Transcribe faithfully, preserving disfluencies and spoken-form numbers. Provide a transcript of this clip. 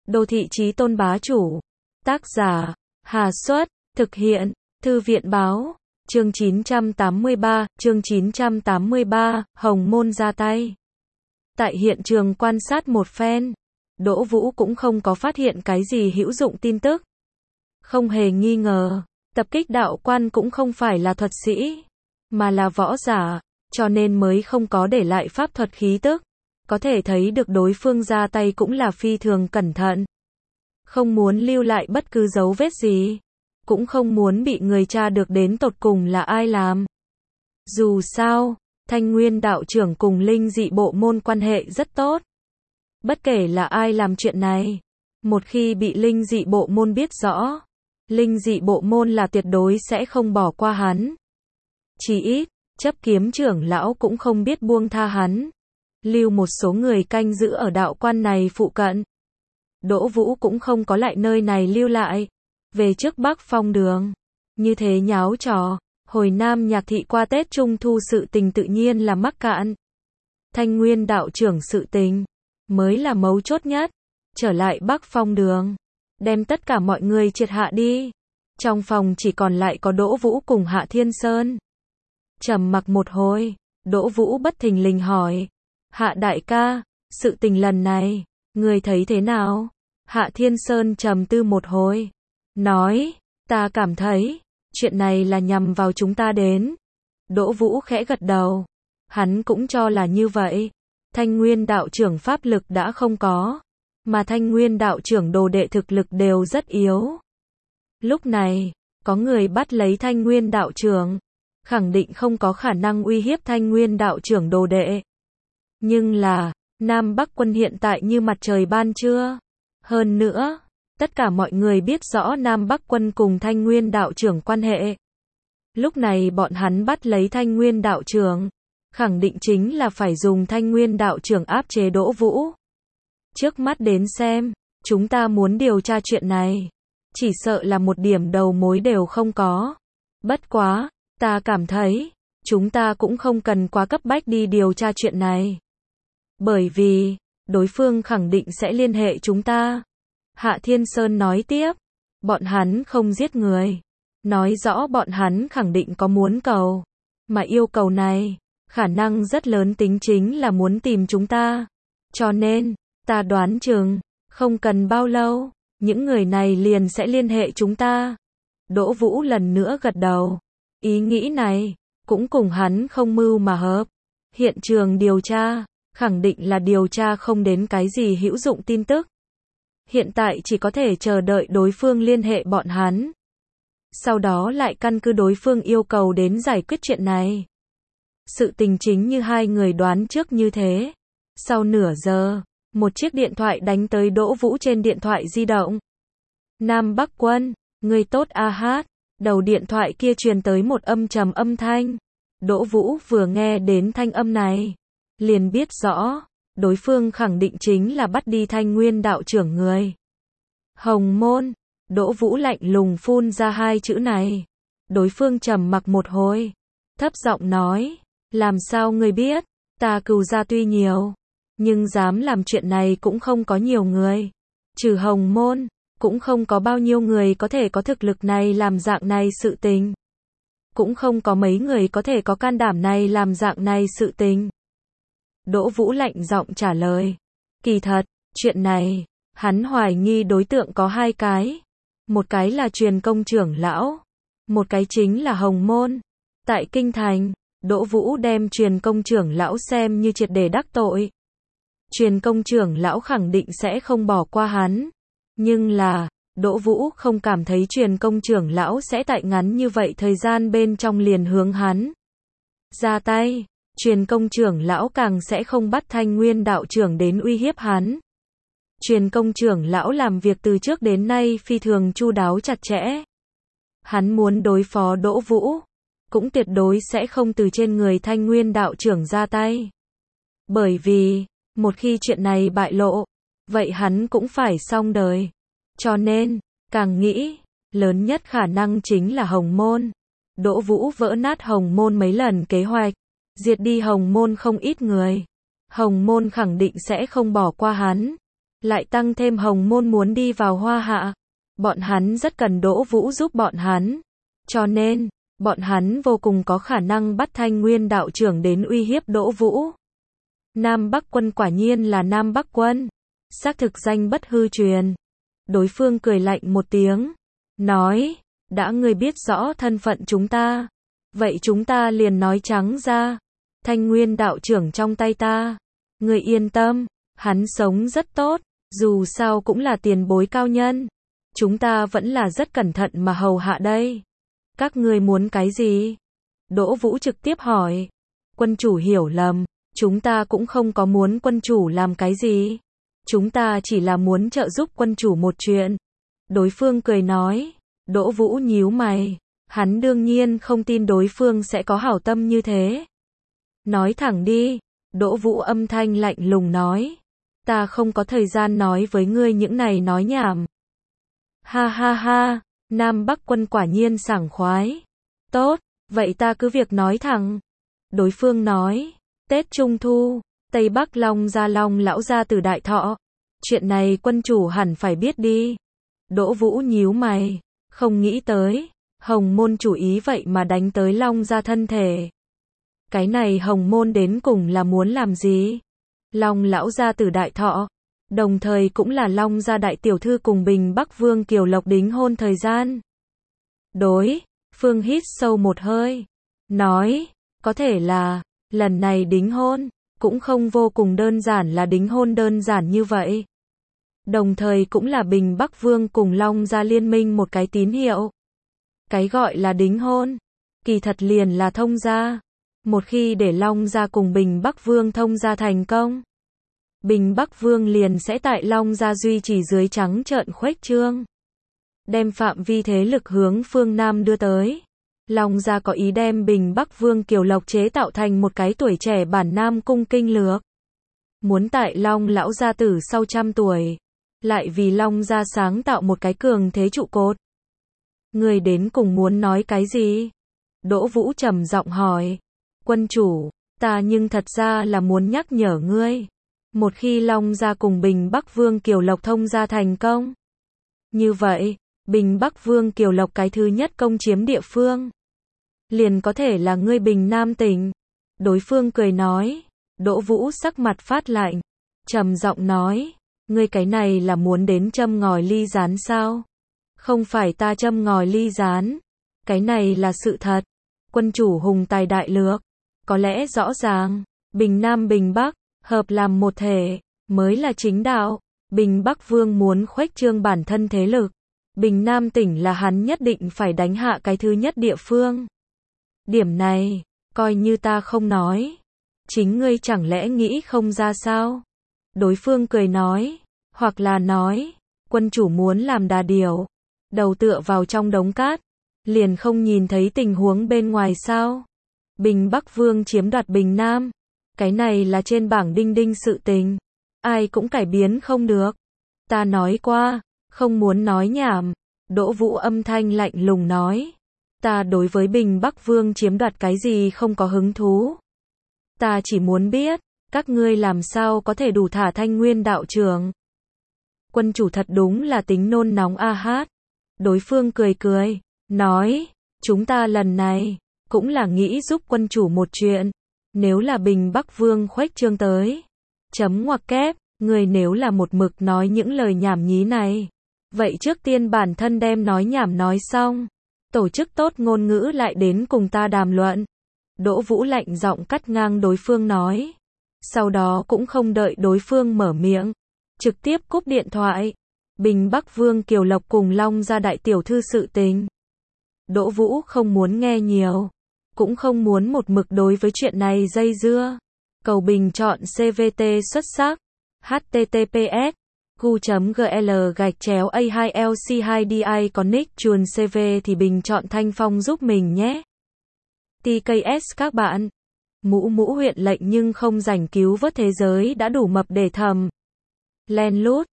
Đô thị chí tôn bá chủ. Tác giả, Hà Xuất, thực hiện, Thư viện báo, chương chín trăm tám mươi ba, chương chín trăm tám mươi ba, Hồng Môn ra tay. Tại hiện trường quan sát một phen, Đỗ Vũ cũng không có phát hiện cái gì hữu dụng tin tức. Không hề nghi ngờ, tập kích đạo quan cũng không phải là thuật sĩ, mà là võ giả, cho nên mới không có để lại pháp thuật khí tức. Có thể thấy được đối phương ra tay cũng là phi thường cẩn thận. Không muốn lưu lại bất cứ dấu vết gì. Cũng không muốn bị người tra được đến tột cùng là ai làm. Dù sao, Thanh Nguyên đạo trưởng cùng Linh Dị Bộ Môn quan hệ rất tốt. Bất kể là ai làm chuyện này, một khi bị Linh Dị Bộ Môn biết rõ, Linh Dị Bộ Môn là tuyệt đối sẽ không bỏ qua hắn. Chỉ ít, chấp kiếm trưởng lão cũng không biết buông tha hắn. Lưu một số người canh giữ ở đạo quan này phụ cận. Đỗ Vũ cũng không có lại nơi này lưu lại. Về trước Bắc Phong đường. Như thế nháo trò, hồi Nam Nhạc Thị qua Tết Trung Thu sự tình tự nhiên là mắc cạn. Thanh Nguyên đạo trưởng sự tình, mới là mấu chốt nhất. Trở lại Bắc Phong đường, đem tất cả mọi người triệt hạ đi. Trong phòng chỉ còn lại có Đỗ Vũ cùng Hạ Thiên Sơn. Trầm mặc một hồi, Đỗ Vũ bất thình lình hỏi. Hạ đại ca, sự tình lần này, người thấy thế nào? Hạ Thiên Sơn trầm tư một hồi. Nói, ta cảm thấy, chuyện này là nhằm vào chúng ta đến. Đỗ Vũ khẽ gật đầu. Hắn cũng cho là như vậy. Thanh Nguyên đạo trưởng pháp lực đã không có. Mà Thanh Nguyên đạo trưởng đồ đệ thực lực đều rất yếu. Lúc này, có người bắt lấy Thanh Nguyên đạo trưởng. Khẳng định không có khả năng uy hiếp Thanh Nguyên đạo trưởng đồ đệ. Nhưng là, Nam Bắc quân hiện tại như mặt trời ban trưa. Hơn nữa, tất cả mọi người biết rõ Nam Bắc quân cùng Thanh Nguyên đạo trưởng quan hệ. Lúc này bọn hắn bắt lấy Thanh Nguyên đạo trưởng, khẳng định chính là phải dùng Thanh Nguyên đạo trưởng áp chế Đỗ Vũ. Trước mắt đến xem, chúng ta muốn điều tra chuyện này, chỉ sợ là một điểm đầu mối đều không có. Bất quá, ta cảm thấy, chúng ta cũng không cần quá cấp bách đi điều tra chuyện này. Bởi vì, đối phương khẳng định sẽ liên hệ chúng ta. Hạ Thiên Sơn nói tiếp, bọn hắn không giết người. Nói rõ bọn hắn khẳng định có muốn cầu. Mà yêu cầu này, khả năng rất lớn tính chính là muốn tìm chúng ta. Cho nên, ta đoán chừng, không cần bao lâu, những người này liền sẽ liên hệ chúng ta. Đỗ Vũ lần nữa gật đầu. Ý nghĩ này, cũng cùng hắn không mưu mà hợp. Hiện trường điều tra, khẳng định là điều tra không đến cái gì hữu dụng tin tức. Hiện tại chỉ có thể chờ đợi đối phương liên hệ bọn hắn. Sau đó lại căn cứ đối phương yêu cầu đến giải quyết chuyện này. Sự tình chính như hai người đoán trước như thế. Sau nửa giờ, một chiếc điện thoại đánh tới Đỗ Vũ trên điện thoại di động. Nam Bắc quân, người tốt a hát. Đầu điện thoại kia truyền tới một âm trầm âm thanh. Đỗ Vũ vừa nghe đến thanh âm này, liền biết rõ, đối phương khẳng định chính là bắt đi Thanh Nguyên đạo trưởng người. Hồng Môn, Đỗ Vũ lạnh lùng phun ra hai chữ này. Đối phương trầm mặc một hồi, thấp giọng nói, làm sao ngươi biết, ta cừu gia tuy nhiều, nhưng dám làm chuyện này cũng không có nhiều người. Trừ Hồng Môn, cũng không có bao nhiêu người có thể có thực lực này làm dạng này sự tình. Cũng không có mấy người có thể có can đảm này làm dạng này sự tình. Đỗ Vũ lạnh giọng trả lời. Kỳ thật, chuyện này, hắn hoài nghi đối tượng có hai cái. Một cái là Truyền Công trưởng lão. Một cái chính là Hồng Môn. Tại Kinh Thành, Đỗ Vũ đem Truyền Công trưởng lão xem như triệt để đắc tội. Truyền Công trưởng lão khẳng định sẽ không bỏ qua hắn. Nhưng là, Đỗ Vũ không cảm thấy Truyền Công trưởng lão sẽ tại ngắn như vậy thời gian bên trong liền hướng hắn ra tay. Truyền Công trưởng lão càng sẽ không bắt Thanh Nguyên đạo trưởng đến uy hiếp hắn. Truyền Công trưởng lão làm việc từ trước đến nay phi thường chu đáo chặt chẽ. Hắn muốn đối phó Đỗ Vũ, cũng tuyệt đối sẽ không từ trên người Thanh Nguyên đạo trưởng ra tay. Bởi vì, một khi chuyện này bại lộ, vậy hắn cũng phải xong đời. Cho nên, càng nghĩ, lớn nhất khả năng chính là Hồng Môn. Đỗ Vũ vỡ nát Hồng Môn mấy lần kế hoạch, diệt đi Hồng Môn không ít người. Hồng Môn khẳng định sẽ không bỏ qua hắn. lại tăng thêm Hồng Môn muốn đi vào Hoa Hạ. Bọn hắn rất cần Đỗ Vũ giúp bọn hắn. Cho nên, bọn hắn vô cùng có khả năng bắt Thanh Nguyên đạo trưởng đến uy hiếp Đỗ Vũ. Nam Bắc Quân quả nhiên là Nam Bắc Quân. Xác thực danh bất hư truyền. Đối phương cười lạnh một tiếng. Nói, đã ngươi biết rõ thân phận chúng ta. Vậy chúng ta liền nói trắng ra. Thanh Nguyên đạo trưởng trong tay ta. Ngươi yên tâm, hắn sống rất tốt. Dù sao cũng là tiền bối cao nhân. Chúng ta vẫn là rất cẩn thận mà hầu hạ đây. Các ngươi muốn cái gì? Đỗ Vũ trực tiếp hỏi. Quân chủ hiểu lầm. Chúng ta cũng không có muốn quân chủ làm cái gì. Chúng ta chỉ là muốn trợ giúp quân chủ một chuyện. Đối phương cười nói. Đỗ Vũ nhíu mày. Hắn đương nhiên không tin đối phương sẽ có hảo tâm như thế. Nói thẳng đi. Đỗ Vũ âm thanh lạnh lùng nói. Ta không có thời gian nói với ngươi những này nói nhảm. Ha ha ha, Nam Bắc Quân quả nhiên sảng khoái. Tốt, vậy ta cứ việc nói thẳng. Đối phương nói, Tết Trung Thu, Tây Bắc Long Gia Long lão gia tử đại thọ. Chuyện này quân chủ hẳn phải biết đi. Đỗ Vũ nhíu mày, không nghĩ tới, Hồng Môn chủ ý vậy mà đánh tới Long Gia thân thể. Cái này Hồng Môn đến cùng là muốn làm gì? Long lão gia tử đại thọ, đồng thời cũng là Long gia đại tiểu thư cùng Bình Bắc Vương Kiều Lộc đính hôn thời gian. Đối, Phương hít sâu một hơi, nói, có thể là, lần này đính hôn, cũng không vô cùng đơn giản là đính hôn đơn giản như vậy. Đồng thời cũng là Bình Bắc Vương cùng Long gia liên minh một cái tín hiệu. Cái gọi là đính hôn, kỳ thật liền là thông gia. Một khi để Long gia cùng Bình Bắc Vương thông gia thành công, Bình Bắc Vương liền sẽ tại Long gia duy trì dưới trắng trợn khuếch trương, đem phạm vi thế lực hướng phương Nam đưa tới. Long gia có ý đem Bình Bắc Vương Kiều Lộc chế tạo thành một cái tuổi trẻ bản Nam cung kinh lược. Muốn tại Long lão gia tử sau trăm tuổi, lại vì Long gia sáng tạo một cái cường thế trụ cột. Người đến cùng muốn nói cái gì? Đỗ Vũ trầm giọng hỏi. Quân chủ, ta nhưng thật ra là muốn nhắc nhở ngươi. Một khi Long gia cùng Bình Bắc Vương Kiều Lộc thông gia thành công. Như vậy, Bình Bắc Vương Kiều Lộc cái thứ nhất công chiếm địa phương. Liền có thể là ngươi Bình Nam tỉnh. Đối phương cười nói. Đỗ Vũ sắc mặt phát lạnh. Trầm giọng nói. Ngươi cái này là muốn đến châm ngòi ly gián sao? Không phải ta châm ngòi ly gián. Cái này là sự thật. Quân chủ hùng tài đại lược. Có lẽ rõ ràng, Bình Nam Bình Bắc, hợp làm một thể, mới là chính đạo. Bình Bắc Vương muốn khuếch trương bản thân thế lực. Bình Nam tỉnh là hắn nhất định phải đánh hạ cái thứ nhất địa phương. Điểm này, coi như ta không nói. Chính ngươi chẳng lẽ nghĩ không ra sao? Đối phương cười nói, hoặc là nói, quân chủ muốn làm đà điểu, đầu tựa vào trong đống cát, liền không nhìn thấy tình huống bên ngoài sao? Bình Bắc Vương chiếm đoạt Bình Nam, cái này là trên bảng đinh đinh sự tình, ai cũng cải biến không được. Ta nói qua, không muốn nói nhảm. Đỗ Vũ âm thanh lạnh lùng nói, ta đối với Bình Bắc Vương chiếm đoạt cái gì không có hứng thú. Ta chỉ muốn biết, các ngươi làm sao có thể đủ thả Thanh Nguyên đạo trưởng. Quân chủ thật đúng là tính nôn nóng a hát. Đối phương cười cười, nói, chúng ta lần này, cũng là nghĩ giúp quân chủ một chuyện. Nếu là Bình Bắc Vương khuếch trương tới, chấm ngoặc kép, người nếu là một mực nói những lời nhảm nhí này, vậy trước tiên bản thân đem nói nhảm nói xong, tổ chức tốt ngôn ngữ lại đến cùng ta đàm luận. Đỗ Vũ lạnh giọng cắt ngang đối phương nói. Sau đó cũng không đợi đối phương mở miệng, trực tiếp cúp điện thoại. Bình Bắc Vương Kiều Lộc cùng Long gia đại tiểu thư sự tình. Đỗ Vũ không muốn nghe nhiều, cũng không muốn một mực đối với chuyện này dây dưa. Cầu bình chọn xê vê tê xuất sắc. H T T P S gu chấm G L gạch chéo A hai L C hai D I Connect chuồn xê vê thì bình chọn Thanh Phong giúp mình nhé. T K S các bạn. Mũ mũ huyện lệnh nhưng không rảnh cứu vớt thế giới đã đủ mập để thầm. Len lút.